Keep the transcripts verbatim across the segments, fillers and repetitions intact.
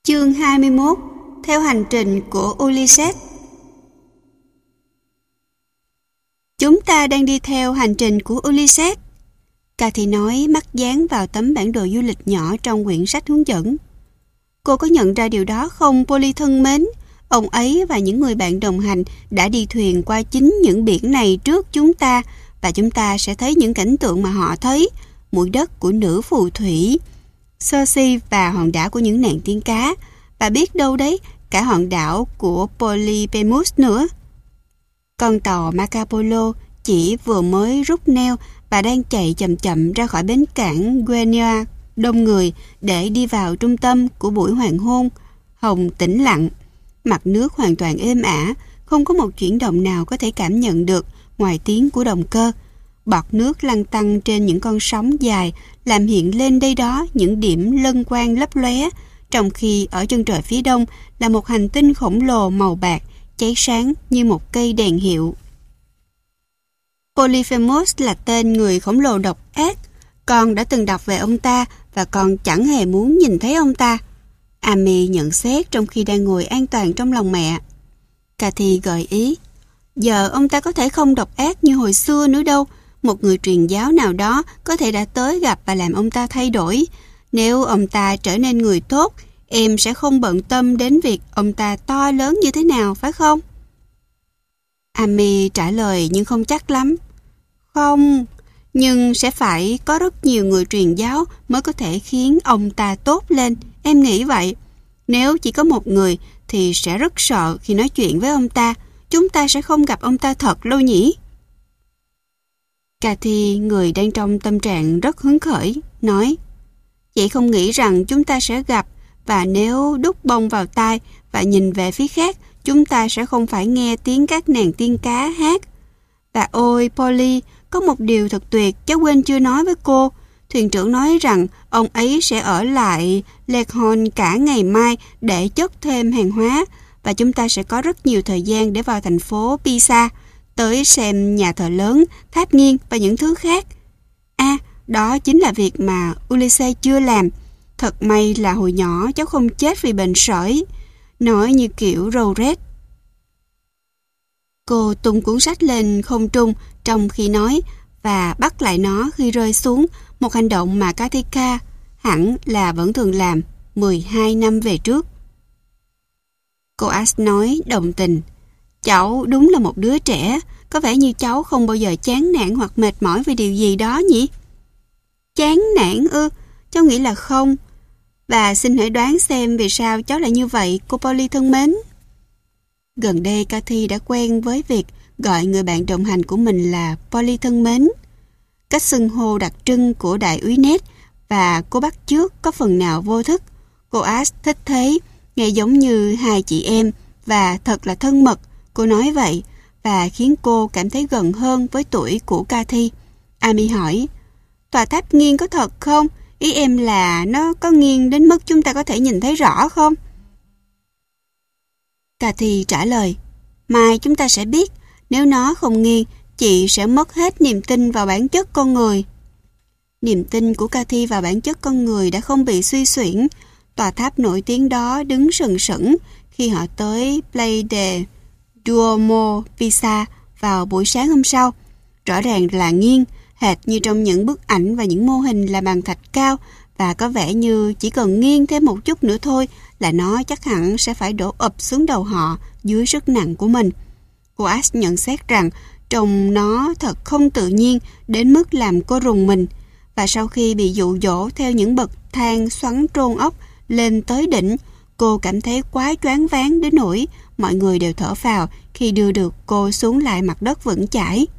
Chương hai mươi mốt. Theo hành trình của Ulysses. Chúng ta đang đi theo hành trình của Ulysses, Cathy nói, mắt dán vào tấm bản đồ du lịch nhỏ trong quyển sách hướng dẫn. Cô có nhận ra điều đó không, Polly thân mến? Ông ấy và những người bạn đồng hành đã đi thuyền qua chính những biển này trước chúng ta, và chúng ta sẽ thấy những cảnh tượng mà họ thấy: mũi đất của nữ phù thủy, Circe và hòn đảo của những nàng tiên cá, và biết đâu đấy, cả hòn đảo của Polyphemus nữa. Con tàu Marco Polo chỉ vừa mới rút neo và đang chạy chậm chậm ra khỏi bến cảng Guenia đông người để đi vào trung tâm của buổi hoàng hôn hồng tĩnh lặng. Mặt nước hoàn toàn êm ả, không có một chuyển động nào có thể cảm nhận được ngoài tiếng của động cơ. Bọt nước lăn tăn trên những con sóng dài làm hiện lên đây đó những điểm lân quang lấp lóe, trong khi ở chân trời phía đông là một hành tinh khổng lồ màu bạc cháy sáng như một cây đèn hiệu. Polyphemus là tên người khổng lồ độc ác. Con đã từng đọc về ông ta và con chẳng hề muốn nhìn thấy ông ta, Amy nhận xét trong khi đang ngồi an toàn trong lòng mẹ. Cathy gợi ý, giờ ông ta có thể không độc ác như hồi xưa nữa đâu. Một người truyền giáo nào đó có thể đã tới gặp và làm ông ta thay đổi. Nếu ông ta trở nên người tốt, em sẽ không bận tâm đến việc ông ta to lớn như thế nào, phải không? Amy trả lời nhưng không chắc lắm. Không, nhưng sẽ phải có rất nhiều người truyền giáo mới có thể khiến ông ta tốt lên, em nghĩ vậy. Nếu chỉ có một người thì sẽ rất sợ khi nói chuyện với ông ta. Chúng ta sẽ không gặp ông ta thật lâu nhỉ? Cathy, người đang trong tâm trạng rất hứng khởi, nói, chị không nghĩ rằng chúng ta sẽ gặp, và nếu đút bông vào tai và nhìn về phía khác, chúng ta sẽ không phải nghe tiếng các nàng tiên cá hát. Và ôi Polly, có một điều thật tuyệt cháu quên chưa nói với cô. Thuyền trưởng nói rằng ông ấy sẽ ở lại Leghorn cả ngày mai để chất thêm hàng hóa, và chúng ta sẽ có rất nhiều thời gian để vào thành phố Pisa, tới xem nhà thờ lớn, tháp nghiêng và những thứ khác. À, đó chính là việc mà Ulysses chưa làm. Thật may là hồi nhỏ cháu không chết vì bệnh sởi. Nói như kiểu râu rét. Cô tung cuốn sách lên không trung trong khi nói và bắt lại nó khi rơi xuống, một hành động mà Katika hẳn là vẫn thường làm mười hai năm về trước. Cô Ash nói đồng tình, cháu đúng là một đứa trẻ, có vẻ như cháu không bao giờ chán nản hoặc mệt mỏi vì điều gì đó nhỉ? Chán nản ư? Cháu nghĩ là không. Và xin hãy đoán xem vì sao cháu lại như vậy, cô Polly thân mến. Gần đây Cathy đã quen với việc gọi người bạn đồng hành của mình là Polly thân mến. Cách xưng hô đặc trưng của đại úy Ned, và cô bắt chước có phần nào vô thức. Cô Ash thích thế, nghe giống như hai chị em và thật là thân mật, cô nói vậy, và khiến cô cảm thấy gần hơn với tuổi của Cathy. Amy hỏi, tòa tháp nghiêng có thật không? Ý em là nó có nghiêng đến mức chúng ta có thể nhìn thấy rõ không? Cathy trả lời, mai chúng ta sẽ biết. Nếu nó không nghiêng, chị sẽ mất hết niềm tin vào bản chất con người. Niềm tin của Cathy vào bản chất con người đã không bị suy xuyển. Tòa tháp nổi tiếng đó đứng sừng sững khi họ tới Place de Duomo Pisa vào buổi sáng hôm sau. Rõ ràng là nghiêng, hệt như trong những bức ảnh và những mô hình là bàn thạch cao, và có vẻ như chỉ cần nghiêng thêm một chút nữa thôi là nó chắc hẳn sẽ phải đổ ập xuống đầu họ dưới sức nặng của mình. Cô Ash nhận xét rằng trông nó thật không tự nhiên đến mức làm cô rùng mình, và sau khi bị dụ dỗ theo những bậc thang xoắn trôn ốc lên tới đỉnh, cô cảm thấy quá choáng váng đến nỗi mọi người đều thở phào khi đưa được cô xuống lại mặt đất vững chãi.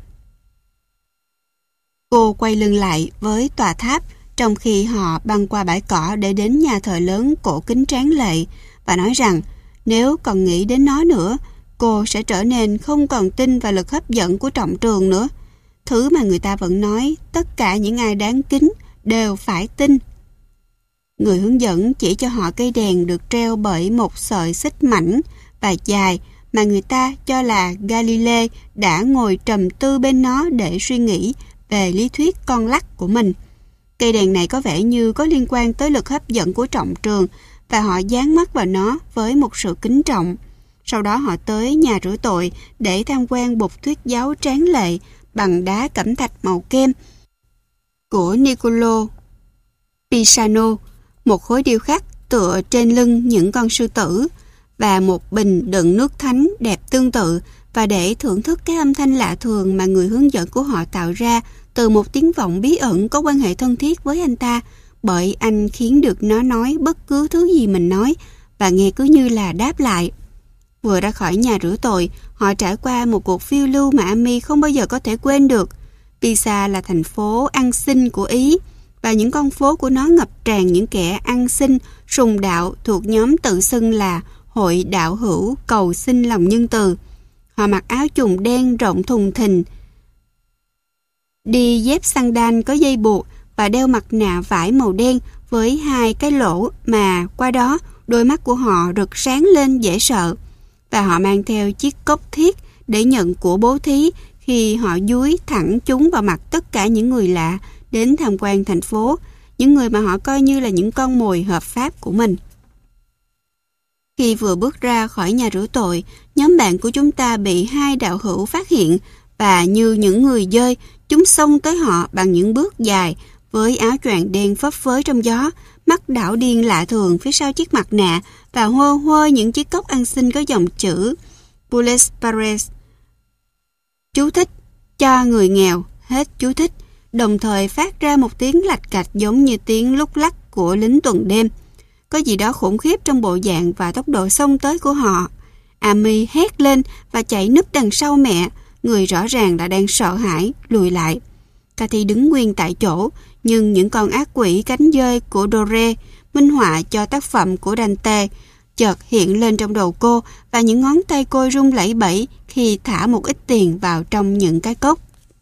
Cô quay lưng lại với tòa tháp trong khi họ băng qua bãi cỏ để đến nhà thờ lớn cổ kính tráng lệ, và nói rằng nếu còn nghĩ đến nó nữa, cô sẽ trở nên không còn tin vào lực hấp dẫn của trọng trường nữa. Thứ mà người ta vẫn nói tất cả những ai đáng kính đều phải tin. Người hướng dẫn chỉ cho họ cây đèn được treo bởi một sợi xích mảnh và dài mà người ta cho là Galilei đã ngồi trầm tư bên nó để suy nghĩ về lý thuyết con lắc của mình. Cây đèn này có vẻ như có liên quan tới lực hấp dẫn của trọng trường, và họ dán mắt vào nó với một sự kính trọng. Sau đó họ tới nhà rửa tội để tham quan bục thuyết giáo tráng lệ bằng đá cẩm thạch màu kem của Niccolò Pisano, một khối điêu khắc tựa trên lưng những con sư tử và một bình đựng nước thánh đẹp tương tự, và để thưởng thức cái âm thanh lạ thường mà người hướng dẫn của họ tạo ra từ một tiếng vọng bí ẩn có quan hệ thân thiết với anh ta, bởi anh khiến được nó nói bất cứ thứ gì mình nói và nghe cứ như là đáp lại. Vừa ra khỏi nhà rửa tội, họ trải qua một cuộc phiêu lưu mà Amy không bao giờ có thể quên được. Pisa là thành phố ăn xin của Ý, và những con phố của nó ngập tràn những kẻ ăn xin, sùng đạo thuộc nhóm tự xưng là Hội Đạo Hữu Cầu Xin Lòng Nhân Từ. Họ mặc áo chùng đen rộng thùng thình, đi dép sandal có dây buộc và đeo mặt nạ vải màu đen với hai cái lỗ mà qua đó đôi mắt của họ rực sáng lên dễ sợ. Và họ mang theo chiếc cốc thiết để nhận của bố thí khi họ dúi thẳng chúng vào mặt tất cả những người lạ đến tham quan thành phố, những người mà họ coi như là những con mồi hợp pháp của mình. Khi vừa bước ra khỏi nhà rửa tội, nhóm bạn của chúng ta bị hai đạo hữu phát hiện, và như những người dơi, chúng xông tới họ bằng những bước dài với áo choàng đen phấp phới trong gió, mắt đảo điên lạ thường phía sau chiếc mặt nạ, và hơ hơ những chiếc cốc ăn xin có dòng chữ Buenos Pares, chú thích cho người nghèo, hết chú thích, đồng thời phát ra một tiếng lạch cạch giống như tiếng lúc lắc của lính tuần đêm. Có gì đó khủng khiếp trong bộ dạng và tốc độ xông tới của họ. Amy hét lên và chạy núp đằng sau mẹ, người rõ ràng là đang sợ hãi, lùi lại. Cathy đứng nguyên tại chỗ, nhưng những con ác quỷ cánh dơi của Dore, minh họa cho tác phẩm của Dante, chợt hiện lên trong đầu cô, và những ngón tay cô rung lẩy bẩy khi thả một ít tiền vào trong những cái cốc.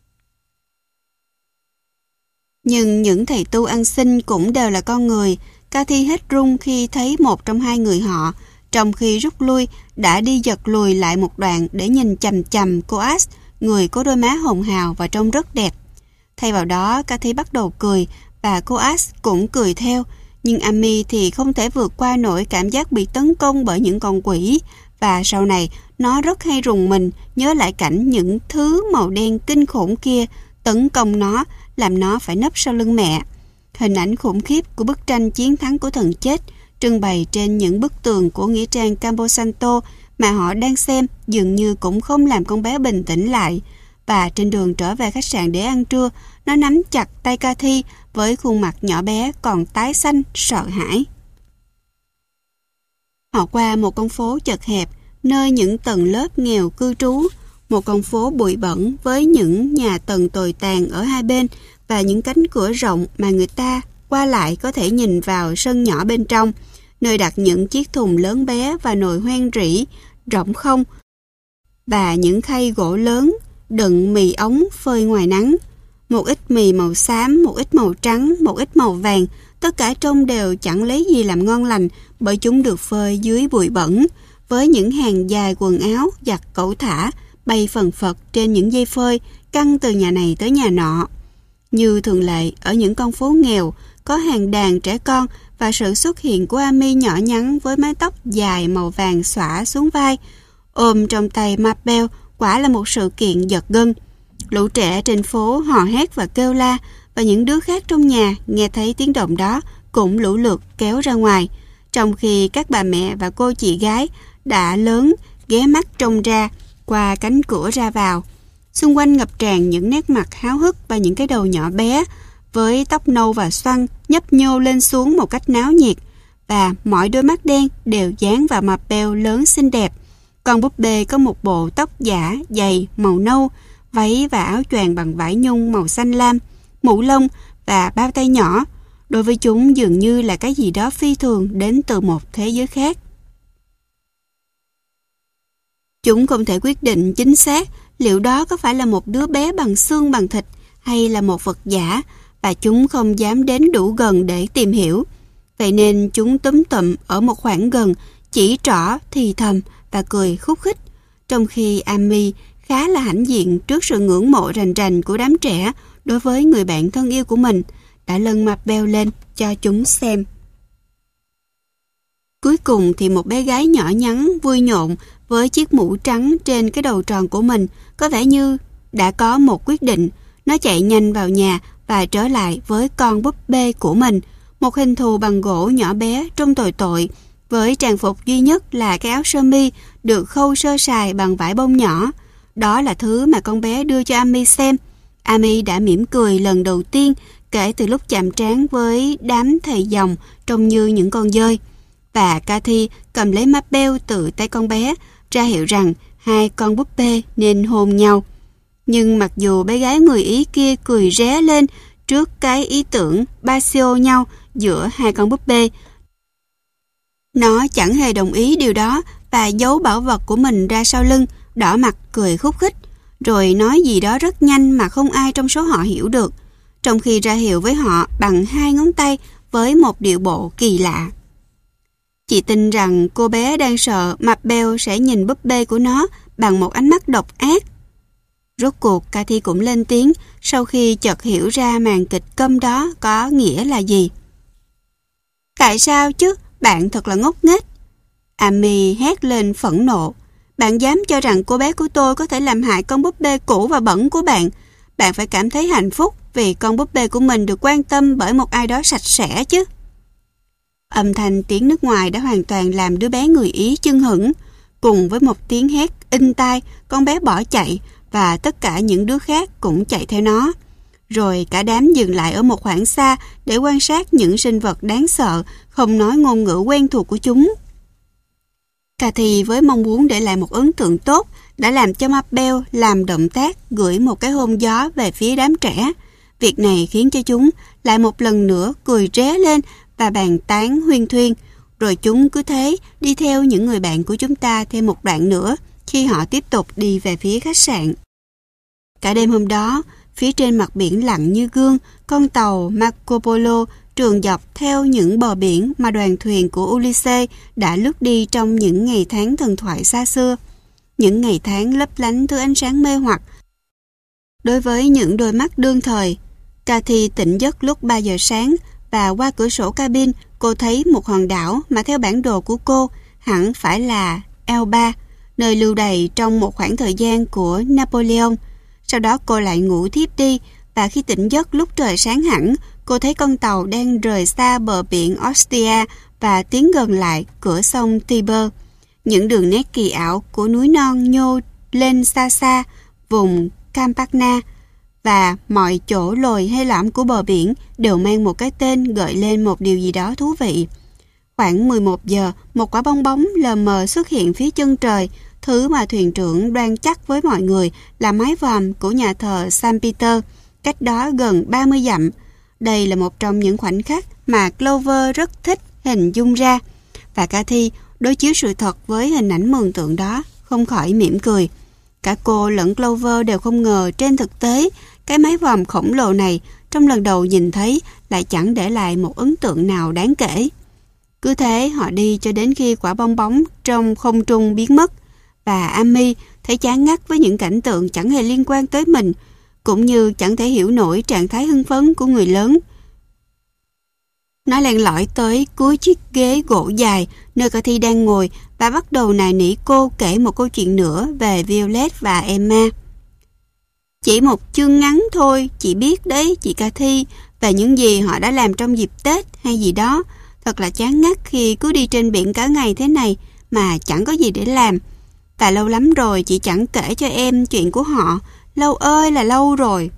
Nhưng những thầy tu ăn xin cũng đều là con người. Cathy hết run khi thấy một trong hai người họ, trong khi rút lui, đã đi giật lùi lại một đoạn để nhìn chằm chằm cô Ash, người có đôi má hồng hào và trông rất đẹp. Thay vào đó, Cathy bắt đầu cười, và cô Ash cũng cười theo, nhưng Amy thì không thể vượt qua nổi cảm giác bị tấn công bởi những con quỷ, và sau này nó rất hay rùng mình nhớ lại cảnh những thứ màu đen kinh khủng kia tấn công nó, làm nó phải nấp sau lưng mẹ. Hình ảnh khủng khiếp của bức tranh chiến thắng của thần chết trưng bày trên những bức tường của nghĩa trang Camposanto mà họ đang xem dường như cũng không làm con bé bình tĩnh lại. Và trên đường trở về khách sạn để ăn trưa, nó nắm chặt tay Cathy với khuôn mặt nhỏ bé còn tái xanh sợ hãi. Họ qua một con phố chật hẹp, nơi những tầng lớp nghèo cư trú, một con phố bụi bẩn với những nhà tầng tồi tàn ở hai bên và những cánh cửa rộng mà người ta qua lại có thể nhìn vào sân nhỏ bên trong, nơi đặt những chiếc thùng lớn bé và nồi hoen rỉ, rỗng không, và những khay gỗ lớn đựng mì ống phơi ngoài nắng. Một ít mì màu xám, một ít màu trắng, một ít màu vàng, tất cả trông đều chẳng lấy gì làm ngon lành, bởi chúng được phơi dưới bụi bẩn, với những hàng dài quần áo giặt cẩu thả bay phần phật trên những dây phơi căng từ nhà này tới nhà nọ. Như thường lệ ở những con phố nghèo, có hàng đàn trẻ con, và sự xuất hiện của Amy nhỏ nhắn với mái tóc dài màu vàng xõa xuống vai, ôm trong tay Mabel, quả là một sự kiện giật gân. Lũ trẻ trên phố hò hét và kêu la, và những đứa khác trong nhà nghe thấy tiếng động đó cũng lũ lượt kéo ra ngoài, trong khi các bà mẹ và cô chị gái đã lớn ghé mắt trông ra qua cánh cửa ra vào. Xung quanh ngập tràn những nét mặt háo hức và những cái đầu nhỏ bé với tóc nâu và xoăn nhấp nhô lên xuống một cách náo nhiệt, và mỗi đôi mắt đen đều dán vào Mabel lớn xinh đẹp. Con búp bê có một bộ tóc giả dày màu nâu, váy và áo choàng bằng vải nhung màu xanh lam, mũ lông và bao tay nhỏ. Đối với chúng dường như là cái gì đó phi thường đến từ một thế giới khác. Chúng không thể quyết định chính xác liệu đó có phải là một đứa bé bằng xương bằng thịt hay là một vật giả, và chúng không dám đến đủ gần để tìm hiểu. Vậy nên chúng túm tụm ở một khoảng gần, chỉ trỏ, thì thầm và cười khúc khích, trong khi Amy khá là hãnh diện trước sự ngưỡng mộ rành rành của đám trẻ đối với người bạn thân yêu của mình, đã lân Mabel lên cho chúng xem. cùng thì một bé gái nhỏ nhắn, vui nhộn với chiếc mũ trắng trên cái đầu tròn của mình có vẻ như đã có một quyết định. Nó chạy nhanh vào nhà và trở lại với con búp bê của mình, một hình thù bằng gỗ nhỏ bé trông tội tội, với trang phục duy nhất là cái áo sơ mi được khâu sơ sài bằng vải bông nhỏ. Đó là thứ mà con bé đưa cho Amy xem. Amy đã mỉm cười lần đầu tiên kể từ lúc chạm trán với đám thầy dòng trông như những con dơi. Và Cathy cầm lấy Mabel từ tay con bé, ra hiệu rằng hai con búp bê nên hôn nhau. Nhưng mặc dù bé gái người Ý kia cười ré lên trước cái ý tưởng basio nhau giữa hai con búp bê, nó chẳng hề đồng ý điều đó và giấu bảo vật của mình ra sau lưng, đỏ mặt cười khúc khích, rồi nói gì đó rất nhanh mà không ai trong số họ hiểu được, trong khi ra hiệu với họ bằng hai ngón tay với một điệu bộ kỳ lạ. Chị tin rằng cô bé đang sợ Mabel sẽ nhìn búp bê của nó bằng một ánh mắt độc ác. Rốt cuộc Cathy cũng lên tiếng sau khi chợt hiểu ra màn kịch câm đó có nghĩa là gì. Tại sao chứ? Bạn thật là ngốc nghếch. Amy hét lên phẫn nộ. Bạn dám cho rằng cô bé của tôi có thể làm hại con búp bê cũ và bẩn của bạn. Bạn phải cảm thấy hạnh phúc vì con búp bê của mình được quan tâm bởi một ai đó sạch sẽ chứ. Âm thanh tiếng nước ngoài đã hoàn toàn làm đứa bé người Ý chưng hửng. Cùng với một tiếng hét inh tai, con bé bỏ chạy và tất cả những đứa khác cũng chạy theo nó. Rồi cả đám dừng lại ở một khoảng xa để quan sát những sinh vật đáng sợ, không nói ngôn ngữ quen thuộc của chúng. Cathy với mong muốn để lại một ấn tượng tốt đã làm cho Mabel làm động tác gửi một cái hôn gió về phía đám trẻ. Việc này khiến cho chúng lại một lần nữa cười ré lên và bàn tán huyên thuyên. Rồi chúng cứ thế đi theo những người bạn của chúng ta thêm một đoạn nữa khi họ tiếp tục đi về phía khách sạn. Cả đêm hôm đó, phía trên mặt biển lặng như gương, con tàu Marco Polo trườn dọc theo những bờ biển mà đoàn thuyền của Ulysses đã lướt đi trong những ngày tháng thần thoại xa xưa. Những ngày tháng lấp lánh thứ ánh sáng mê hoặc. Đối với những đôi mắt đương thời, Cathy tỉnh giấc lúc ba giờ sáng và qua cửa sổ cabin cô thấy một hòn đảo mà theo bản đồ của cô hẳn phải là Elba, nơi lưu đày trong một khoảng thời gian của Napoleon. Sau đó cô lại ngủ thiếp đi và khi tỉnh giấc lúc trời sáng hẳn, cô thấy con tàu đang rời xa bờ biển Ostia và tiến gần lại cửa sông Tiber. Những đường nét kỳ ảo của núi non nhô lên xa xa vùng Campagna và mọi chỗ lồi hay lõm của bờ biển đều mang một cái tên gợi lên một điều gì đó thú vị. Khoảng mười một giờ, một quả bong bóng lờ mờ xuất hiện phía chân trời, thứ mà thuyền trưởng đoan chắc với mọi người là mái vòm của nhà thờ San Peter, cách đó gần ba mươi dặm. Đây là một trong những khoảnh khắc mà Clover rất thích hình dung ra, và Cathy đối chiếu sự thật với hình ảnh mường tượng đó, không khỏi mỉm cười. Cả cô lẫn Clover đều không ngờ trên thực tế, cái mái vòm khổng lồ này trong lần đầu nhìn thấy lại chẳng để lại một ấn tượng nào đáng kể. Cứ thế họ đi cho đến khi quả bong bóng trong không trung biến mất, và Amy thấy chán ngắt với những cảnh tượng chẳng hề liên quan tới mình, cũng như chẳng thể hiểu nổi trạng thái hưng phấn của người lớn. Nó len lỏi tới cuối chiếc ghế gỗ dài nơi Cathy đang ngồi và bắt đầu nài nỉ cô kể một câu chuyện nữa về Violet và Emma. Chỉ một chương ngắn thôi, chị biết đấy, chị Cathy, về những gì họ đã làm trong dịp Tết hay gì đó. Thật là chán ngắt khi cứ đi trên biển cả ngày thế này mà chẳng có gì để làm. Và lâu lắm rồi chị chẳng kể cho em chuyện của họ, lâu ơi là lâu rồi.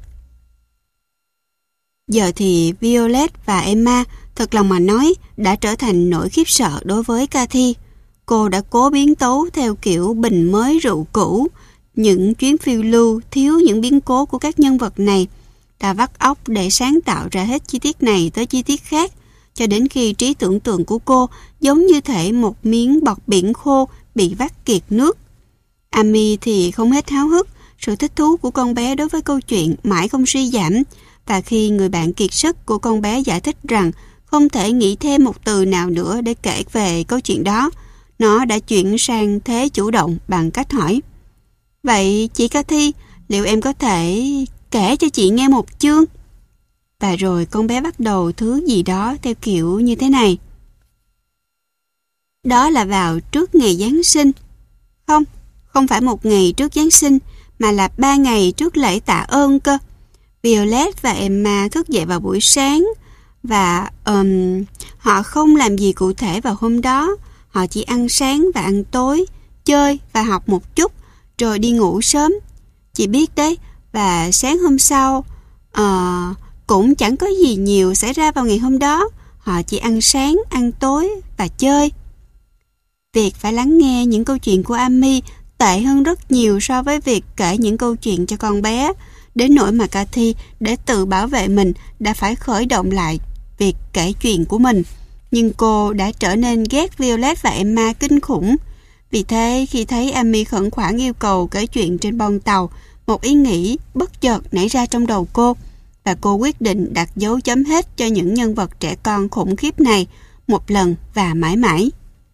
Giờ thì Violet và Emma, thật lòng mà nói, đã trở thành nỗi khiếp sợ đối với Cathy. Cô đã cố biến tấu theo kiểu bình mới rượu cũ, những chuyến phiêu lưu thiếu những biến cố của các nhân vật này, đã vắt óc để sáng tạo ra hết chi tiết này tới chi tiết khác, cho đến khi trí tưởng tượng của cô giống như thể một miếng bọt biển khô bị vắt kiệt nước. Amy thì không hết háo hức, sự thích thú của con bé đối với câu chuyện mãi không suy giảm, và khi người bạn kiệt sức của con bé giải thích rằng không thể nghĩ thêm một từ nào nữa để kể về câu chuyện đó, nó đã chuyển sang thế chủ động bằng cách hỏi: Vậy chị Cathy, liệu em có thể kể cho chị nghe một chương? Và rồi con bé bắt đầu thứ gì đó theo kiểu như thế này. Đó là vào trước ngày Giáng sinh. Không, không phải một ngày trước Giáng sinh, mà là ba ngày trước lễ tạ ơn cơ. Violet và Emma thức dậy vào buổi sáng và um, họ không làm gì cụ thể vào hôm đó. Họ chỉ ăn sáng và ăn tối, chơi và học một chút, rồi đi ngủ sớm. Chị biết đấy, và sáng hôm sau uh, cũng chẳng có gì nhiều xảy ra vào ngày hôm đó. Họ chỉ ăn sáng, ăn tối và chơi. Việc phải lắng nghe những câu chuyện của Amy tệ hơn rất nhiều so với việc kể những câu chuyện cho con bé, đến nỗi mà Cathy, để tự bảo vệ mình, đã phải khởi động lại việc kể chuyện của mình. Nhưng cô đã trở nên ghét Violet và Emma kinh khủng. Vì thế, khi thấy Amy khẩn khoản yêu cầu kể chuyện trên bon tàu, một ý nghĩ bất chợt nảy ra trong đầu cô, và cô quyết định đặt dấu chấm hết cho những nhân vật trẻ con khủng khiếp này một lần và mãi mãi.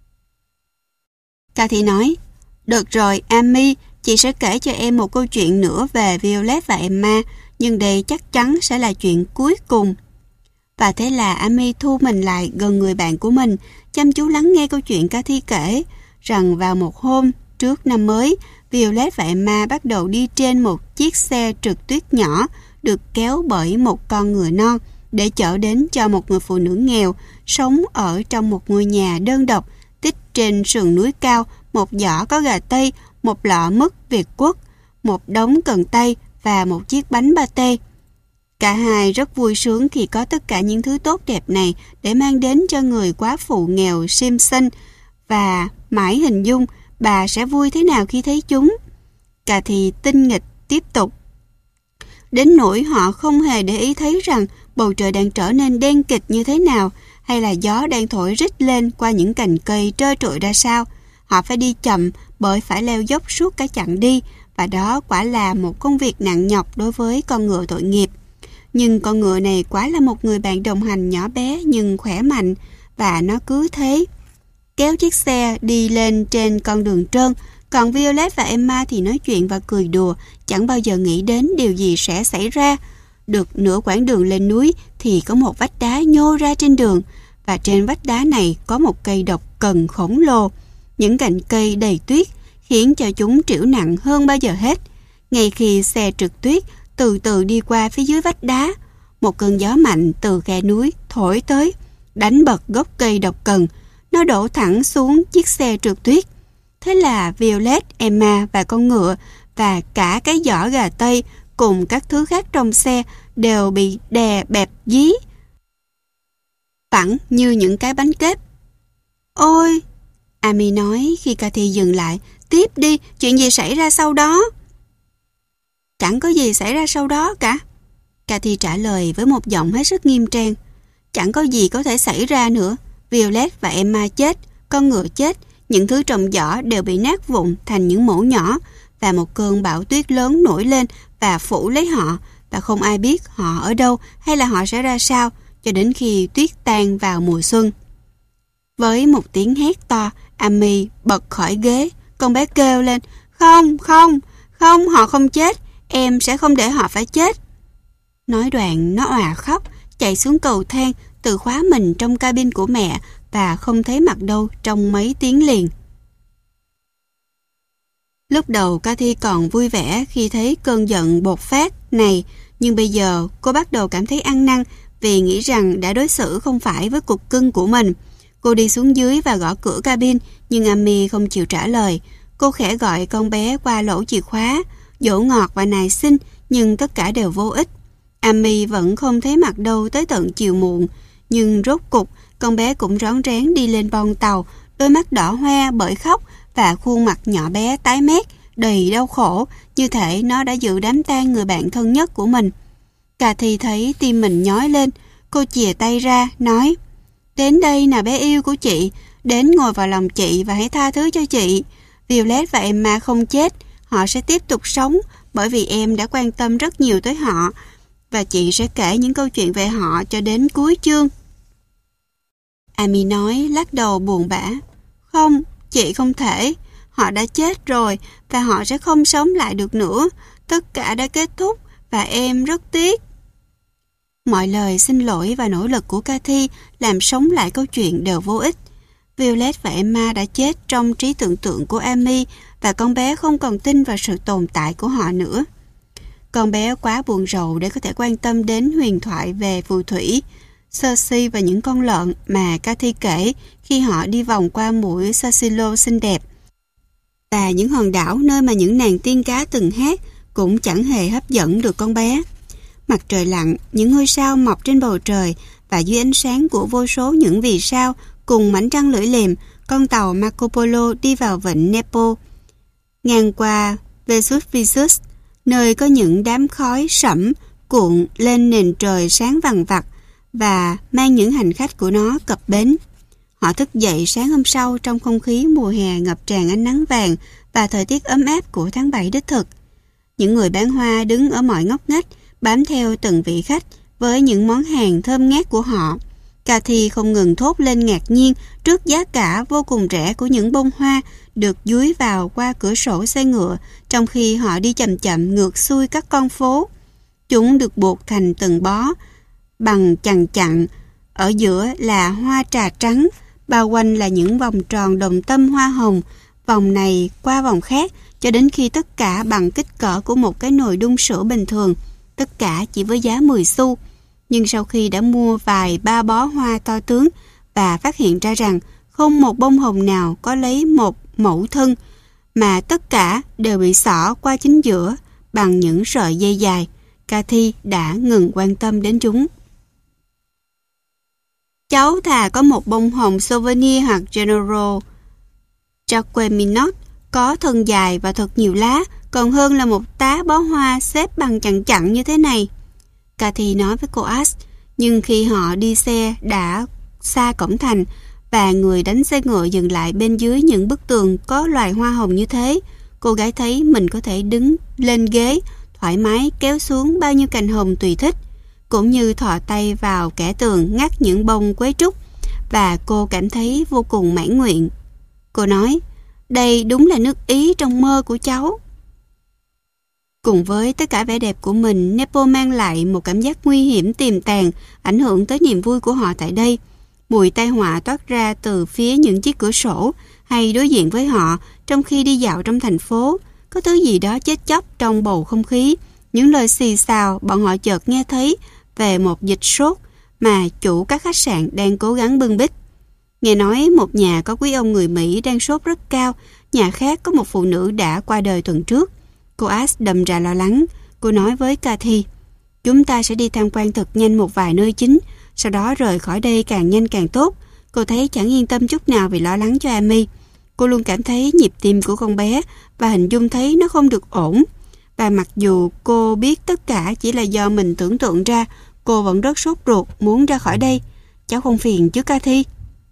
Cathy nói, được rồi, Amy, chị sẽ kể cho em một câu chuyện nữa về Violet và Emma, nhưng đây chắc chắn sẽ là chuyện cuối cùng. Và thế là Amy thu mình lại gần người bạn của mình, chăm chú lắng nghe câu chuyện Cathy kể, rằng vào một hôm trước năm mới, Violet và Emma bắt đầu đi trên một chiếc xe trượt tuyết nhỏ được kéo bởi một con ngựa non để chở đến cho một người phụ nữ nghèo sống ở trong một ngôi nhà đơn độc tích trên sườn núi cao, một giỏ có gà tây, một lọ mứt Việt Quốc, một đống cần tây và một chiếc bánh pate. Cả hai rất vui sướng khi có tất cả những thứ tốt đẹp này để mang đến cho người quá phụ nghèo Simpson, và mãi hình dung bà sẽ vui thế nào khi thấy chúng. Cathy tinh nghịch tiếp tục. Đến nỗi họ không hề để ý thấy rằng bầu trời đang trở nên đen kịt như thế nào, hay là gió đang thổi rít lên qua những cành cây trơ trụi ra sao. Họ phải đi chậm bởi phải leo dốc suốt cả chặng đi, và đó quả là một công việc nặng nhọc đối với con ngựa tội nghiệp. Nhưng con ngựa này quả là một người bạn đồng hành nhỏ bé nhưng khỏe mạnh, và nó cứ thế kéo chiếc xe đi lên trên con đường trơn. Còn Violet và Emma thì nói chuyện và cười đùa, chẳng bao giờ nghĩ đến điều gì sẽ xảy ra. Được nửa quãng đường lên núi thì có một vách đá nhô ra trên đường, và trên vách đá này có một cây độc cần khổng lồ. Những cành cây đầy tuyết khiến cho chúng trĩu nặng hơn bao giờ hết. Ngay khi xe trượt tuyết từ từ đi qua phía dưới vách đá, một cơn gió mạnh từ khe núi thổi tới, đánh bật gốc cây độc cần. Nó đổ thẳng xuống chiếc xe trượt tuyết. Thế là Violet, Emma và con ngựa và cả cái giỏ gà tây cùng các thứ khác trong xe đều bị đè bẹp dí phẳng như những cái bánh kếp. Ôi! Amy nói khi Cathy dừng lại. Tiếp đi, chuyện gì xảy ra sau đó? Chẳng có gì xảy ra sau đó cả. Cathy trả lời với một giọng hết sức nghiêm trang. Chẳng có gì có thể xảy ra nữa. Violet và Emma chết, con ngựa chết, những thứ trong giỏ đều bị nát vụn thành những mẩu nhỏ, và một cơn bão tuyết lớn nổi lên và phủ lấy họ, và không ai biết họ ở đâu hay là họ sẽ ra sao cho đến khi tuyết tan vào mùa xuân. Với một tiếng hét to, Amy bật khỏi ghế. Con bé kêu lên, không, không, không, họ không chết, em sẽ không để họ phải chết. Nói đoạn nó òa khóc, chạy xuống cầu thang, tự khóa mình trong cabin của mẹ và không thấy mặt đâu trong mấy tiếng liền. Lúc đầu Cathy còn vui vẻ khi thấy cơn giận bột phát này, nhưng bây giờ cô bắt đầu cảm thấy ăn năn vì nghĩ rằng đã đối xử không phải với cục cưng của mình. Cô đi xuống dưới và gõ cửa cabin, nhưng Amy không chịu trả lời. Cô khẽ gọi con bé qua lỗ chìa khóa, dỗ ngọt và nài xin, nhưng tất cả đều vô ích. Amy vẫn không thấy mặt đâu tới tận chiều muộn, nhưng rốt cục con bé cũng rón rén đi lên bon tàu, đôi mắt đỏ hoe bởi khóc và khuôn mặt nhỏ bé tái mét, đầy đau khổ, như thể nó đã dự đám tang người bạn thân nhất của mình. Cathy thấy tim mình nhói lên, cô chìa tay ra, nói, đến đây nào bé yêu của chị, đến ngồi vào lòng chị và hãy tha thứ cho chị. Violet và Emma không chết, họ sẽ tiếp tục sống bởi vì em đã quan tâm rất nhiều tới họ, và chị sẽ kể những câu chuyện về họ cho đến cuối chương. Amy nói, lắc đầu buồn bã. Không, chị không thể. Họ đã chết rồi và họ sẽ không sống lại được nữa. Tất cả đã kết thúc và em rất tiếc. Mọi lời xin lỗi và nỗ lực của Cathy làm sống lại câu chuyện đều vô ích. Violet và Emma đã chết trong trí tưởng tượng của Amy và con bé không còn tin vào sự tồn tại của họ nữa. Con bé quá buồn rầu để có thể quan tâm đến huyền thoại về phù thủy, Cersei và những con lợn mà Cathy kể khi họ đi vòng qua mũi Sasilo xinh đẹp. Và những hòn đảo nơi mà những nàng tiên cá từng hát cũng chẳng hề hấp dẫn được con bé. Mặt trời lặn, những ngôi sao mọc trên bầu trời và dưới ánh sáng của vô số những vì sao cùng mảnh trăng lưỡi liềm, con tàu Marco Polo đi vào vịnh Nepo. Ngang qua Vesuvius, nơi có những đám khói sẫm cuộn lên nền trời sáng vằng vặc và mang những hành khách của nó cập bến. Họ thức dậy sáng hôm sau trong không khí mùa hè ngập tràn ánh nắng vàng và thời tiết ấm áp của tháng bảy đích thực. Những người bán hoa đứng ở mọi ngóc ngách, bám theo từng vị khách với những món hàng thơm ngát của họ. Cathy không ngừng thốt lên ngạc nhiên trước giá cả vô cùng rẻ của những bông hoa được dúi vào qua cửa sổ xe ngựa trong khi họ đi chậm chậm ngược xuôi các con phố. Chúng được buộc thành từng bó bằng chằng chặn, ở giữa là hoa trà trắng, bao quanh là những vòng tròn đồng tâm hoa hồng, vòng này qua vòng khác cho đến khi tất cả bằng kích cỡ của một cái nồi đun sữa bình thường, tất cả chỉ với giá mười xu. Nhưng sau khi đã mua vài ba bó hoa to tướng và phát hiện ra rằng không một bông hồng nào có lấy một mẫu thân, mà tất cả đều bị xỏ qua chính giữa bằng những sợi dây dài, Cathy đã ngừng quan tâm đến chúng. Cháu thà có một bông hồng Souvenir hoặc General Jacqueminot có thân dài và thật nhiều lá, còn hơn là một tá bó hoa xếp bằng chằng chặn như thế này, Cathy nói với cô Ash. Nhưng khi họ đi xe đã xa cổng thành và người đánh xe ngựa dừng lại bên dưới những bức tường có loài hoa hồng như thế, cô gái thấy mình có thể đứng lên ghế thoải mái kéo xuống bao nhiêu cành hồng tùy thích, cũng như thò tay vào kẽ tường ngắt những bông quế trúc, và cô cảm thấy vô cùng mãn nguyện. Cô nói, đây đúng là nước Ý trong mơ của cháu. Cùng với tất cả vẻ đẹp của mình, Nepo mang lại một cảm giác nguy hiểm tiềm tàng, ảnh hưởng tới niềm vui của họ tại đây. Mùi tai họa toát ra từ phía những chiếc cửa sổ hay đối diện với họ trong khi đi dạo trong thành phố. Có thứ gì đó chết chóc trong bầu không khí. Những lời xì xào bọn họ chợt nghe thấy về một dịch sốt mà chủ các khách sạn đang cố gắng bưng bít. Nghe nói một nhà có quý ông người Mỹ đang sốt rất cao, nhà khác có một phụ nữ đã qua đời tuần trước. Cô Ash đầm ra lo lắng. Cô nói với Cathy, chúng ta sẽ đi tham quan thật nhanh một vài nơi chính, sau đó rời khỏi đây càng nhanh càng tốt. Cô thấy chẳng yên tâm chút nào vì lo lắng cho Amy. Cô luôn cảm thấy nhịp tim của con bé và hình dung thấy nó không được ổn. Và mặc dù cô biết tất cả chỉ là do mình tưởng tượng ra, cô vẫn rất sốt ruột muốn ra khỏi đây. Cháu không phiền chứ Cathy?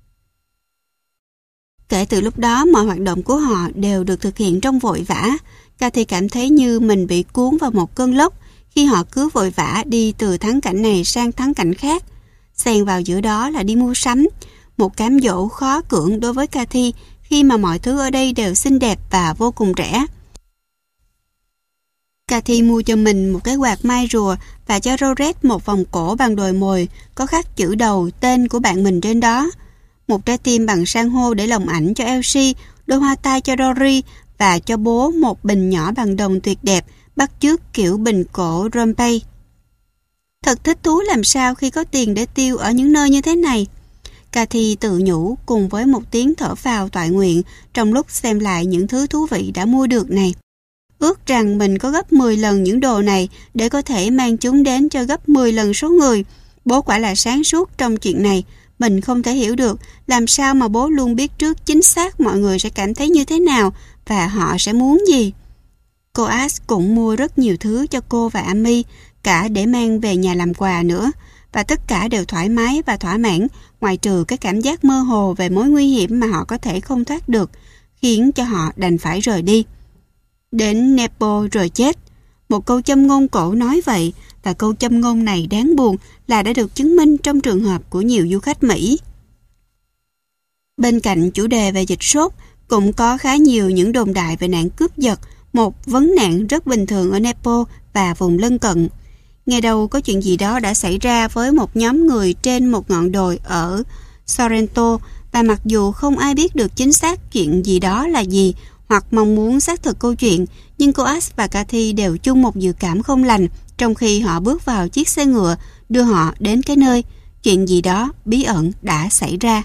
Kể từ lúc đó, mọi hoạt động của họ đều được thực hiện trong vội vã. Cathy cảm thấy như mình bị cuốn vào một cơn lốc khi họ cứ vội vã đi từ thắng cảnh này sang thắng cảnh khác. Xen vào giữa đó là đi mua sắm, một cám dỗ khó cưỡng đối với Cathy khi mà mọi thứ ở đây đều xinh đẹp và vô cùng rẻ. Cathy mua cho mình một cái quạt mai rùa và cho Roret một vòng cổ bằng đồi mồi có khắc chữ đầu tên của bạn mình trên đó, một trái tim bằng san hô để lồng ảnh cho Elsie, đôi hoa tai cho Rory và cho bố một bình nhỏ bằng đồng tuyệt đẹp bắt chước kiểu bình cổ Rompey. Thật thích thú làm sao khi có tiền để tiêu ở những nơi như thế này, Cathy tự nhủ cùng với một tiếng thở phào toại nguyện trong lúc xem lại những thứ thú vị đã mua được này. Ước rằng mình có gấp mười lần những đồ này để có thể mang chúng đến cho gấp mười lần số người. Bố quả là sáng suốt trong chuyện này. Mình không thể hiểu được làm sao mà bố luôn biết trước chính xác mọi người sẽ cảm thấy như thế nào và họ sẽ muốn gì. Cô Ash cũng mua rất nhiều thứ cho cô và Amy, cả để mang về nhà làm quà nữa. Và tất cả đều thoải mái và thỏa mãn, ngoại trừ cái cảm giác mơ hồ về mối nguy hiểm mà họ có thể không thoát được, khiến cho họ đành phải rời đi. Đến Nepo rồi chết. Một câu châm ngôn cổ nói vậy, và câu châm ngôn này đáng buồn là đã được chứng minh trong trường hợp của nhiều du khách Mỹ. Bên cạnh chủ đề về dịch sốt, cũng có khá nhiều những đồn đại về nạn cướp giật, một vấn nạn rất bình thường ở Nepo và vùng lân cận. Nghe đầu có chuyện gì đó đã xảy ra với một nhóm người trên một ngọn đồi ở Sorrento Và mặc dù không ai biết được chính xác chuyện gì đó là gì hoặc mong muốn xác thực câu chuyện, nhưng cô Ash và Cathy đều chung một dự cảm không lành trong khi họ bước vào chiếc xe ngựa đưa họ đến cái nơi chuyện gì đó bí ẩn đã xảy ra.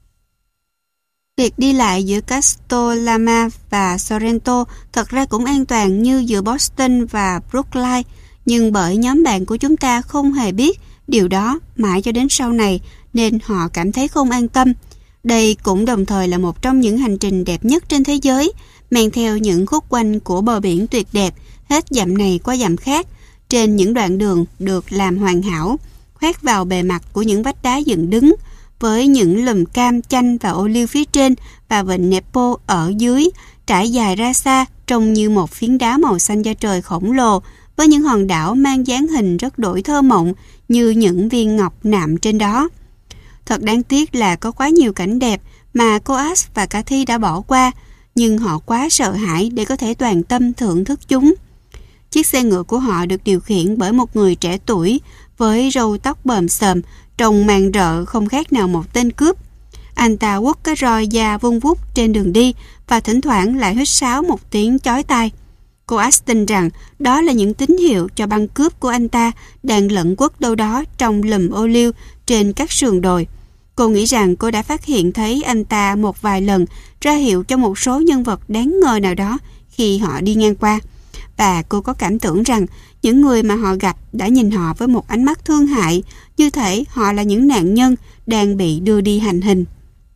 Việc đi lại giữa Castellamma và Sorrento thật ra cũng an toàn như giữa Boston và Brookline, nhưng bởi nhóm bạn của chúng ta không hề biết điều đó mãi cho đến sau này nên họ cảm thấy không an tâm. Đây cũng đồng thời là một trong những hành trình đẹp nhất trên thế giới, men theo những khúc quanh của bờ biển tuyệt đẹp, hết dặm này qua dặm khác, trên những đoạn đường được làm hoàn hảo, khoét vào bề mặt của những vách đá dựng đứng, với những lùm cam, chanh và ô liu phía trên và vịnh Nepo ở dưới, trải dài ra xa trông như một phiến đá màu xanh da trời khổng lồ, với những hòn đảo mang dáng hình rất đổi thơ mộng như những viên ngọc nạm trên đó. Thật đáng tiếc là có quá nhiều cảnh đẹp mà cô Ash và Cathy đã bỏ qua, nhưng họ quá sợ hãi để có thể toàn tâm thưởng thức chúng. Chiếc xe ngựa của họ được điều khiển bởi một người trẻ tuổi với râu tóc bờm xờm, trông màng rợ không khác nào một tên cướp. Anh ta quất cái roi da vung vút trên đường đi và thỉnh thoảng lại huýt sáo một tiếng chói tai. Cô Ash tin rằng đó là những tín hiệu cho băng cướp của anh ta đang lẩn quất đâu đó trong lùm ô liu trên các sườn đồi. Cô nghĩ rằng cô đã phát hiện thấy anh ta một vài lần ra hiệu cho một số nhân vật đáng ngờ nào đó khi họ đi ngang qua. Và cô có cảm tưởng rằng những người mà họ gặp đã nhìn họ với một ánh mắt thương hại, như thể họ là những nạn nhân đang bị đưa đi hành hình.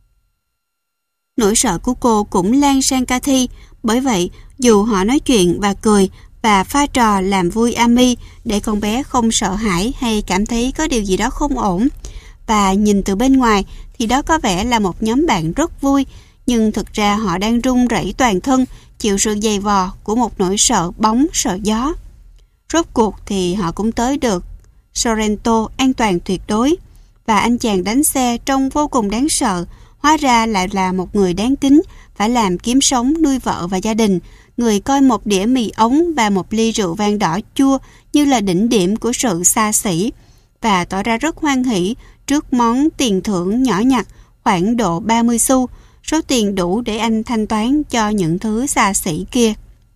Nỗi sợ của cô cũng lan sang Cathy, bởi vậy dù họ nói chuyện và cười và pha trò làm vui Amy để con bé không sợ hãi hay cảm thấy có điều gì đó không ổn, và nhìn từ bên ngoài thì đó có vẻ là một nhóm bạn rất vui, nhưng thực ra họ đang run rẩy toàn thân, chịu sự dày vò của một nỗi sợ bóng sợ gió. Rốt cuộc thì họ cũng tới được Sorrento an toàn tuyệt đối, và anh chàng đánh xe trông vô cùng đáng sợ, hóa ra lại là một người đáng kính, phải làm kiếm sống nuôi vợ và gia đình, người coi một đĩa mì ống và một ly rượu vang đỏ chua như là đỉnh điểm của sự xa xỉ, và tỏ ra rất hoan hỉ trước món tiền thưởng nhỏ nhặt khoảng độ ba mươi xu, số tiền đủ để anh thanh toán cho những thứ xa xỉ kia.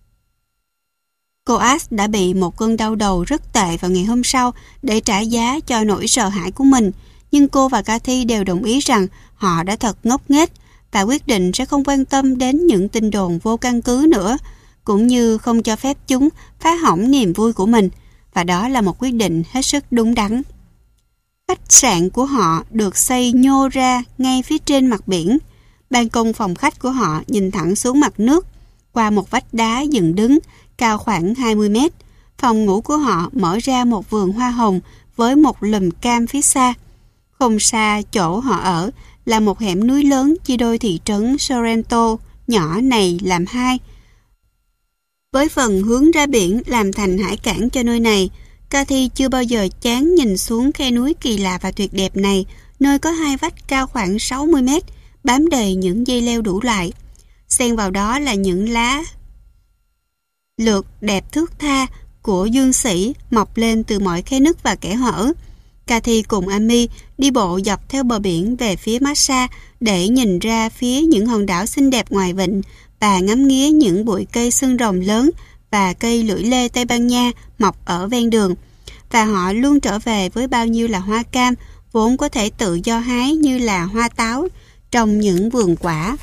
Cô Ash đã bị một cơn đau đầu rất tệ vào ngày hôm sau để trả giá cho nỗi sợ hãi của mình, nhưng cô và Cathy đều đồng ý rằng họ đã thật ngốc nghếch và quyết định sẽ không quan tâm đến những tin đồn vô căn cứ nữa, cũng như không cho phép chúng phá hỏng niềm vui của mình, và đó là một quyết định hết sức đúng đắn. Khách sạn của họ được xây nhô ra ngay phía trên mặt biển. Ban công phòng khách của họ nhìn thẳng xuống mặt nước qua một vách đá dựng đứng cao khoảng hai mươi mét. Phòng ngủ của họ mở ra một vườn hoa hồng với một lùm cam phía xa. Không xa chỗ họ ở là một hẻm núi lớn chia đôi thị trấn Sorrento nhỏ này làm hai, với phần hướng ra biển làm thành hải cảng cho nơi này. Cathy chưa bao giờ chán nhìn xuống khe núi kỳ lạ và tuyệt đẹp này, nơi có hai vách cao khoảng sáu mươi mét, bám đầy những dây leo đủ loại. Xen vào đó là những lá lược đẹp thướt tha của dương sĩ mọc lên từ mọi khe nứt và kẽ hở. Cathy cùng Amy đi bộ dọc theo bờ biển về phía Massa để nhìn ra phía những hòn đảo xinh đẹp ngoài vịnh và ngắm nghía những bụi cây xương rồng lớn và cây lưỡi lê Tây Ban Nha mọc ở ven đường. Và họ luôn trở về với bao nhiêu là hoa cam vốn có thể tự do hái như là hoa táo trong những vườn quả.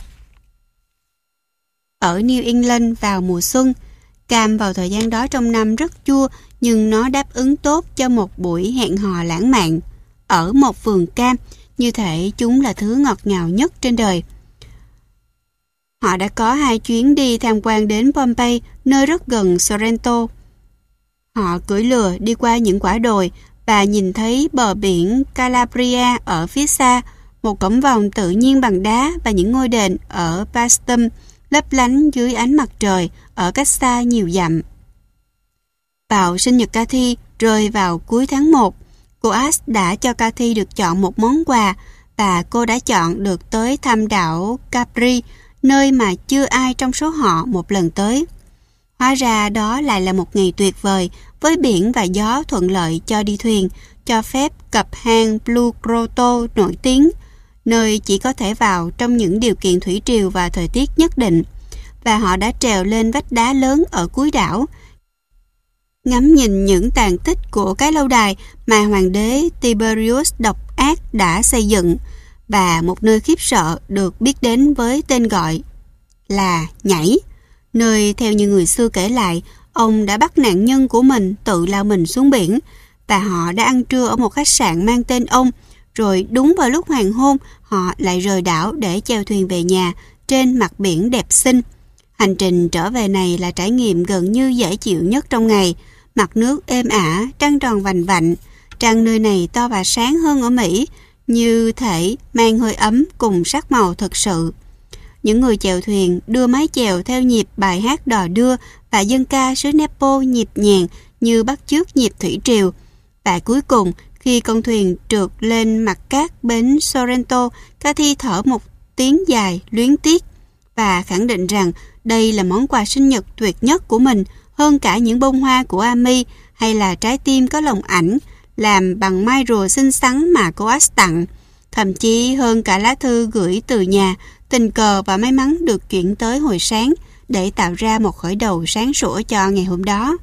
Ở New England vào mùa xuân, cam vào thời gian đó trong năm rất chua, nhưng nó đáp ứng tốt cho một buổi hẹn hò lãng mạn. Ở một vườn cam, như thể chúng là thứ ngọt ngào nhất trên đời. Họ đã có hai chuyến đi tham quan đến Pompeii, nơi rất gần Sorrento. Họ cưỡi lừa đi qua những quả đồi và nhìn thấy bờ biển Calabria ở phía xa, một cổng vòm tự nhiên bằng đá và những ngôi đền ở Paestum lấp lánh dưới ánh mặt trời ở cách xa nhiều dặm. Vào sinh nhật Cathy rơi vào cuối tháng một, cô Ash đã cho Cathy được chọn một món quà và cô đã chọn được tới thăm đảo Capri, nơi mà chưa ai trong số họ một lần tới. Hóa ra đó lại là một ngày tuyệt vời với biển và gió thuận lợi cho đi thuyền, cho phép cập hang Blue Grotto nổi tiếng. nơi chỉ có thể vào trong những điều kiện thủy triều và thời tiết nhất định, và họ đã trèo lên vách đá lớn ở cuối đảo, ngắm nhìn những tàn tích của cái lâu đài mà hoàng đế Tiberius độc ác đã xây dựng, và một nơi khiếp sợ được biết đến với tên gọi là Nhảy, nơi theo như người xưa kể lại, ông đã bắt nạn nhân của mình tự lao mình xuống biển, và họ đã ăn trưa ở một khách sạn mang tên ông, rồi đúng vào lúc hoàng hôn họ lại rời đảo để chèo thuyền về nhà trên mặt biển đẹp xinh. Hành trình trở về này là trải nghiệm gần như dễ chịu nhất trong ngày. Mặt nước êm ả, trăng tròn vành vạnh, trăng nơi này to và sáng hơn ở Mỹ, như thể mang hơi ấm cùng sắc màu thực sự. Những người chèo thuyền đưa mái chèo theo nhịp bài hát đò đưa và dân ca xứ Nepo nhịp nhàng như bắt chước nhịp thủy triều. Và cuối cùng, khi con thuyền trượt lên mặt cát bến Sorrento, Cathy thở một tiếng dài luyến tiếc và khẳng định rằng đây là món quà sinh nhật tuyệt nhất của mình, hơn cả những bông hoa của Amy hay là trái tim có lồng ảnh làm bằng mai rùa xinh xắn mà cô Ash tặng, thậm chí hơn cả lá thư gửi từ nhà, tình cờ và may mắn được chuyển tới hồi sáng để tạo ra một khởi đầu sáng sủa cho ngày hôm đó.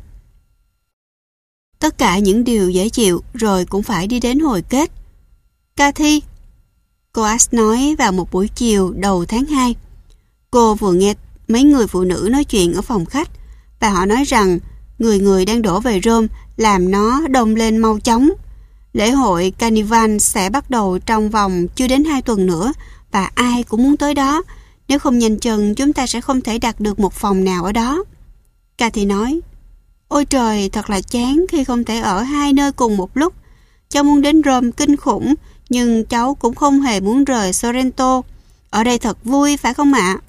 Tất cả những điều dễ chịu rồi cũng phải đi đến hồi kết. Cathy, cô Ash nói vào một buổi chiều đầu tháng hai. Cô vừa nghe mấy người phụ nữ nói chuyện ở phòng khách, và họ nói rằng người người đang đổ về Rome làm nó đông lên mau chóng. Lễ hội Carnival sẽ bắt đầu trong vòng chưa đến hai tuần nữa, và ai cũng muốn tới đó. Nếu không nhanh chân, chúng ta sẽ không thể đặt được một phòng nào ở đó. Cathy nói, ôi trời, thật là chán khi không thể ở hai nơi cùng một lúc. Cháu muốn đến Rome kinh khủng, nhưng cháu cũng không hề muốn rời Sorrento. Ở đây thật vui, phải không ạ?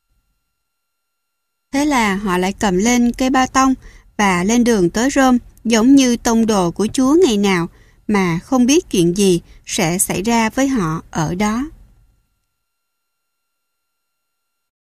Thế là họ lại cầm lên cây ba tông và lên đường tới Rome, giống như tông đồ của Chúa ngày nào, mà không biết chuyện gì sẽ xảy ra với họ ở đó.